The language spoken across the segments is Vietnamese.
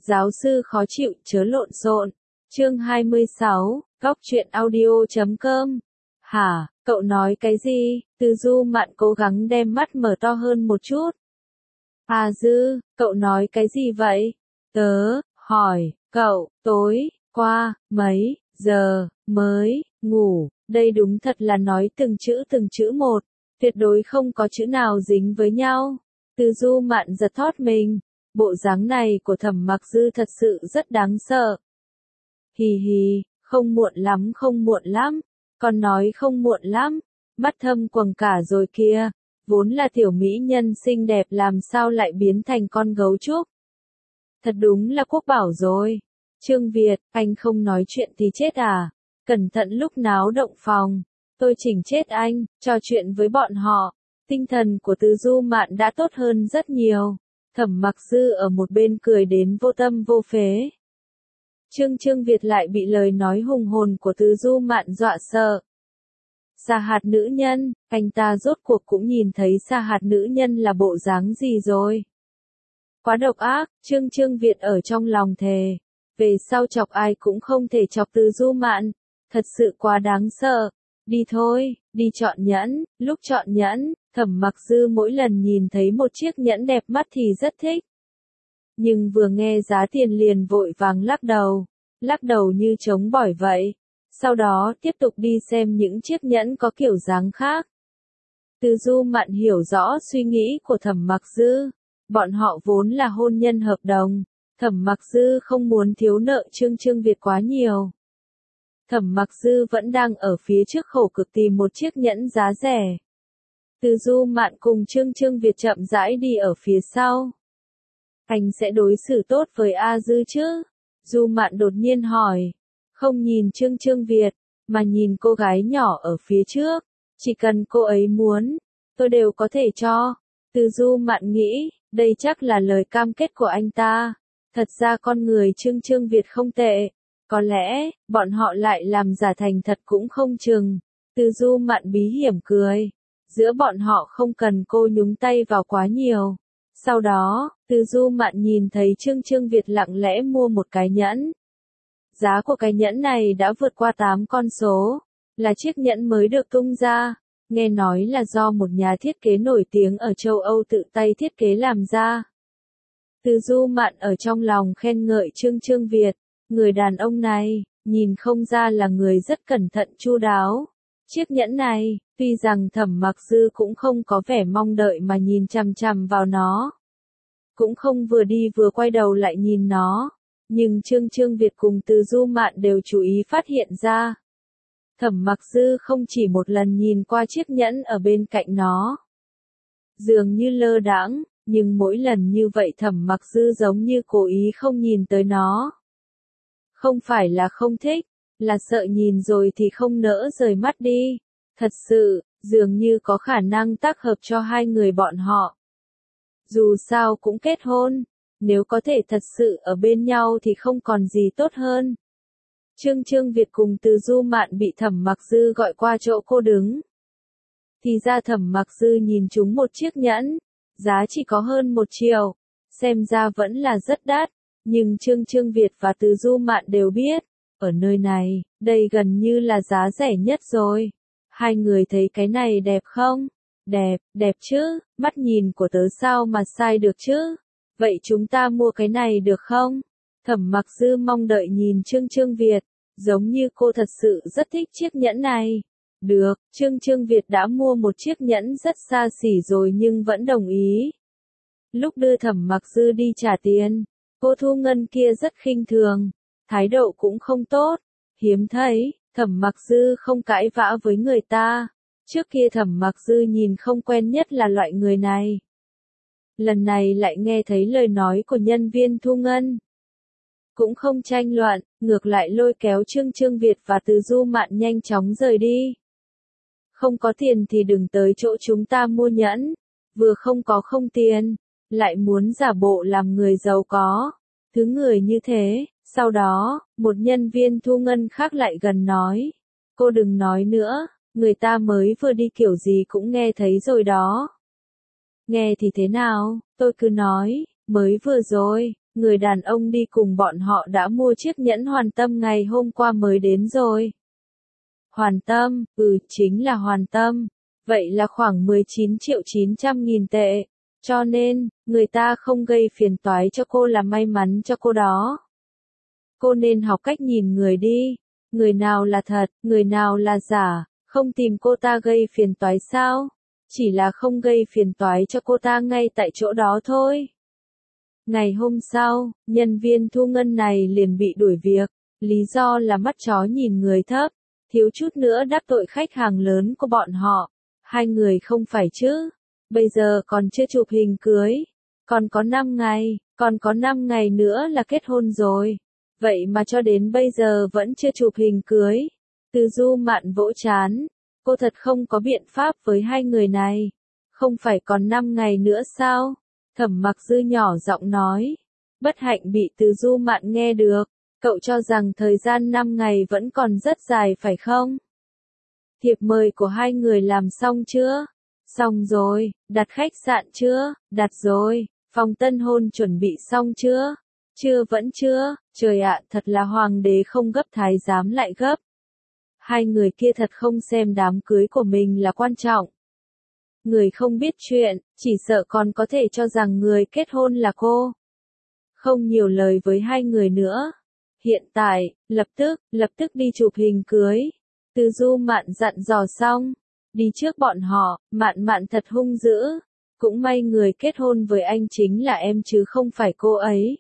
Giáo sư khó chịu, chớ lộn xộn. Chương 26, Góc truyện audio.com. Hả, cậu nói cái gì? Từ Du Mạn cố gắng đem mắt mở to hơn một chút. À Dư, cậu nói cái gì vậy? Tớ, hỏi, cậu, tối, qua, mấy, giờ, mới, ngủ, đây đúng thật là nói từng chữ một, tuyệt đối không có chữ nào dính với nhau. Từ Du Mạn giật thót mình, bộ dáng này của Thẩm Mặc Dư thật sự rất đáng sợ. Hì hì, không muộn lắm, còn nói không muộn lắm, mắt thâm quầng cả rồi kia, vốn là tiểu mỹ nhân xinh đẹp làm sao lại biến thành con gấu trúc. Thật đúng là quốc bảo rồi. Trương Việt, anh không nói chuyện thì chết à? Cẩn thận lúc náo động phòng, tôi chỉnh chết anh, trò chuyện với bọn họ. Tinh thần của Từ Du Mạn đã tốt hơn rất nhiều. Thẩm Mặc Dư ở một bên cười đến vô tâm vô phế. Trương Việt lại bị lời nói hùng hồn của Từ Du Mạn dọa sợ. Sa hạt nữ nhân, anh ta rốt cuộc cũng nhìn thấy sa hạt nữ nhân là bộ dáng gì rồi. Quá độc ác, Trương Việt ở trong lòng thề. Về sau chọc ai cũng không thể chọc Từ Du Mạn. Thật sự quá đáng sợ. Đi thôi, đi chọn nhẫn. Lúc chọn nhẫn, Thẩm Mặc Dư mỗi lần nhìn thấy một chiếc nhẫn đẹp mắt thì rất thích. Nhưng vừa nghe giá tiền liền vội vàng lắc đầu như trống bỏi vậy. Sau đó tiếp tục đi xem những chiếc nhẫn có kiểu dáng khác. Từ Du Mạn hiểu rõ suy nghĩ của Thẩm Mặc Dư. Bọn họ vốn là hôn nhân hợp đồng. Thẩm Mặc Dư không muốn thiếu nợ Trương Việt quá nhiều. Thẩm Mặc Dư vẫn đang ở phía trước khổ cực tìm một chiếc nhẫn giá rẻ. Từ Du Mạn cùng Trương Việt chậm rãi đi ở phía sau. Anh sẽ đối xử tốt với A Dư chứ? Du Mạn đột nhiên hỏi. Không nhìn Trương Việt, mà nhìn cô gái nhỏ ở phía trước. Chỉ cần cô ấy muốn, tôi đều có thể cho. Từ Du Mạn nghĩ, đây chắc là lời cam kết của anh ta. Thật ra con người Trương Việt không tệ. Có lẽ, bọn họ lại làm giả thành thật cũng không chừng. Từ Du Mạn bí hiểm cười. Giữa bọn họ không cần cô nhúng tay vào quá nhiều. Sau đó, Từ Du Mạn nhìn thấy Trương Việt lặng lẽ mua một cái nhẫn. Giá của cái nhẫn này đã vượt qua 8 con số. Là chiếc nhẫn mới được tung ra. Nghe nói là do một nhà thiết kế nổi tiếng ở châu Âu tự tay thiết kế làm ra. Từ Du Mạn ở trong lòng khen ngợi Trương Việt. Người đàn ông này, nhìn không ra là người rất cẩn thận chu đáo. Chiếc nhẫn này, tuy rằng Thẩm Mặc Dư cũng không có vẻ mong đợi mà nhìn chằm chằm vào nó. Cũng không vừa đi vừa quay đầu lại nhìn nó. Nhưng Trương Việt cùng Từ Du Mạn đều chú ý phát hiện ra. Thẩm Mặc Dư không chỉ một lần nhìn qua chiếc nhẫn ở bên cạnh nó. Dường như lơ đãng, nhưng mỗi lần như vậy Thẩm Mặc Dư giống như cố ý không nhìn tới nó. Không phải là không thích, là sợ nhìn rồi thì không nỡ rời mắt đi. Thật sự, dường như có khả năng tác hợp cho hai người bọn họ. Dù sao cũng kết hôn, nếu có thể thật sự ở bên nhau thì không còn gì tốt hơn. Trương Việt cùng Từ Du Mạn bị Thẩm Mặc Dư gọi qua chỗ cô đứng. Thì ra Thẩm Mặc Dư nhìn chúng một chiếc nhẫn, giá chỉ có hơn 1 triệu, xem ra vẫn là rất đắt, nhưng Trương Việt và Từ Du Mạn đều biết, ở nơi này, đây gần như là giá rẻ nhất rồi. Hai người thấy cái này đẹp không? Đẹp chứ, mắt nhìn của tớ sao mà sai được chứ? Vậy chúng ta mua cái này được không? Thẩm Mặc Dư mong đợi nhìn Trương Việt, giống như cô thật sự rất thích chiếc nhẫn này. Được, Trương Việt đã mua một chiếc nhẫn rất xa xỉ rồi nhưng vẫn đồng ý. Lúc đưa Thẩm Mặc Dư đi trả tiền, cô thu ngân kia rất khinh thường, thái độ cũng không tốt. Hiếm thấy, Thẩm Mặc Dư không cãi vã với người ta. Trước kia Thẩm Mặc Dư nhìn không quen nhất là loại người này. Lần này lại nghe thấy lời nói của nhân viên thu ngân. Cũng không tranh luận, ngược lại lôi kéo Trương Việt và Từ Du Mạn nhanh chóng rời đi. Không có tiền thì đừng tới chỗ chúng ta mua nhẫn. Vừa không có không tiền, lại muốn giả bộ làm người giàu có. Thứ người như thế. Sau đó, một nhân viên thu ngân khác lại gần nói. Cô đừng nói nữa, người ta mới vừa đi kiểu gì cũng nghe thấy rồi đó. Nghe thì thế nào, tôi cứ nói, mới vừa rồi, người đàn ông đi cùng bọn họ đã mua chiếc nhẫn Hoàn Tâm ngày hôm qua mới đến rồi. Hoàn Tâm, chính là Hoàn Tâm. Vậy là khoảng 19.900.000 tệ. Cho nên, người ta không gây phiền toái cho cô là may mắn cho cô đó. Cô nên học cách nhìn người đi. Người nào là thật, người nào là giả, không tìm cô ta gây phiền toái sao? Chỉ là không gây phiền toái cho cô ta ngay tại chỗ đó thôi. Ngày hôm sau, nhân viên thu ngân này liền bị đuổi việc. Lý do là mắt chó nhìn người thấp, thiếu chút nữa đắc tội khách hàng lớn của bọn họ. Hai người không phải chứ? Bây giờ còn chưa chụp hình cưới. Còn có 5 ngày nữa là kết hôn rồi. Vậy mà cho đến bây giờ vẫn chưa chụp hình cưới. Từ Du Mạn vỗ trán. Cô thật không có biện pháp với hai người này. Không phải còn 5 ngày nữa sao? Thẩm Mặc Dư nhỏ giọng nói. Bất hạnh bị Từ Du Mạn nghe được. Cậu cho rằng thời gian 5 ngày vẫn còn rất dài phải không? Thiệp mời của hai người làm xong chưa? Xong rồi. Đặt khách sạn chưa? Đặt rồi. Phòng tân hôn chuẩn bị xong chưa? Chưa, vẫn chưa. Trời ạ, thật là hoàng đế không gấp thái giám lại gấp. Hai người kia thật không xem đám cưới của mình là quan trọng. Người không biết chuyện, chỉ sợ còn có thể cho rằng người kết hôn là cô. Không nhiều lời với hai người nữa. Hiện tại, lập tức đi chụp hình cưới. Từ Du Mạn dặn dò xong. Đi trước bọn họ, Mạn thật hung dữ. Cũng may người kết hôn với anh chính là em chứ không phải cô ấy.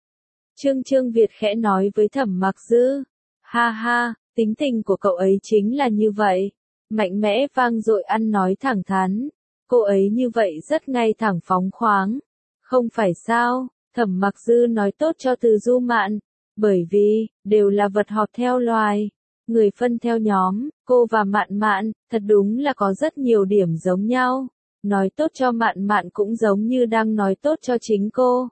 Trương Việt khẽ nói với Thẩm Mặc Dư. Ha ha, tính tình của cậu ấy chính là như vậy. Mạnh mẽ vang dội ăn nói thẳng thắn. Cô ấy như vậy rất ngay thẳng phóng khoáng. Không phải sao, Thẩm Mặc Dư nói tốt cho Từ Du Mạn. Bởi vì, đều là vật họp theo loài. Người phân theo nhóm, cô và Mạn, thật đúng là có rất nhiều điểm giống nhau. Nói tốt cho Mạn cũng giống như đang nói tốt cho chính cô.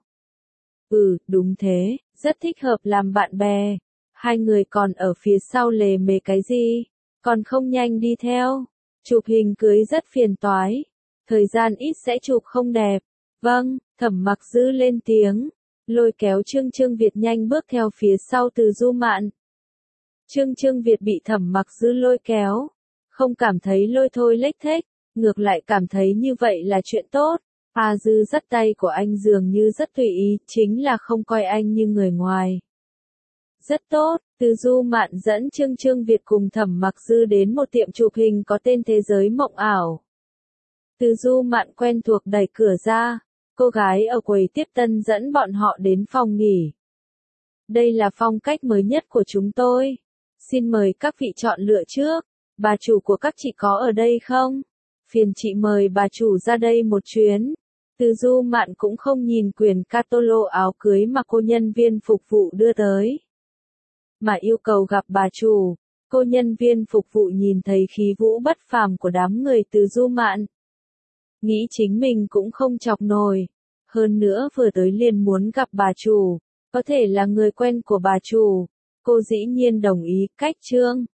Đúng thế, rất thích hợp làm bạn bè. Hai người còn ở phía sau lề mề cái gì? Còn không nhanh đi theo. Chụp hình cưới rất phiền toái. Thời gian ít sẽ chụp không đẹp. Vâng, Thẩm Mặc Dư lên tiếng. Lôi kéo Trương Việt nhanh bước theo phía sau Từ Du Mạn. Trương Việt bị Thẩm Mặc Dư lôi kéo. Không cảm thấy lôi thôi lếch thếch. Ngược lại cảm thấy như vậy là chuyện tốt. Dư dắt tay của anh dường như rất tùy ý, chính là không coi anh như người ngoài. Rất tốt, Từ Du Mạn dẫn Trương Việt cùng Thẩm Mặc Dư đến một tiệm chụp hình có tên Thế Giới Mộng Ảo. Từ Du Mạn quen thuộc đẩy cửa ra, cô gái ở quầy tiếp tân dẫn bọn họ đến phòng nghỉ. Đây là phong cách mới nhất của chúng tôi. Xin mời các vị chọn lựa trước. Bà chủ của các chị có ở đây không? Phiền chị mời bà chủ ra đây một chuyến. Từ Du Mạn cũng không nhìn quyển catalog áo cưới mà cô nhân viên phục vụ đưa tới, mà yêu cầu gặp bà chủ. Cô nhân viên phục vụ nhìn thấy khí vũ bất phàm của đám người Từ Du Mạn. Nghĩ chính mình cũng không chọc nổi. Hơn nữa vừa tới liền muốn gặp bà chủ. Có thể là người quen của bà chủ. Cô dĩ nhiên đồng ý, cách Trương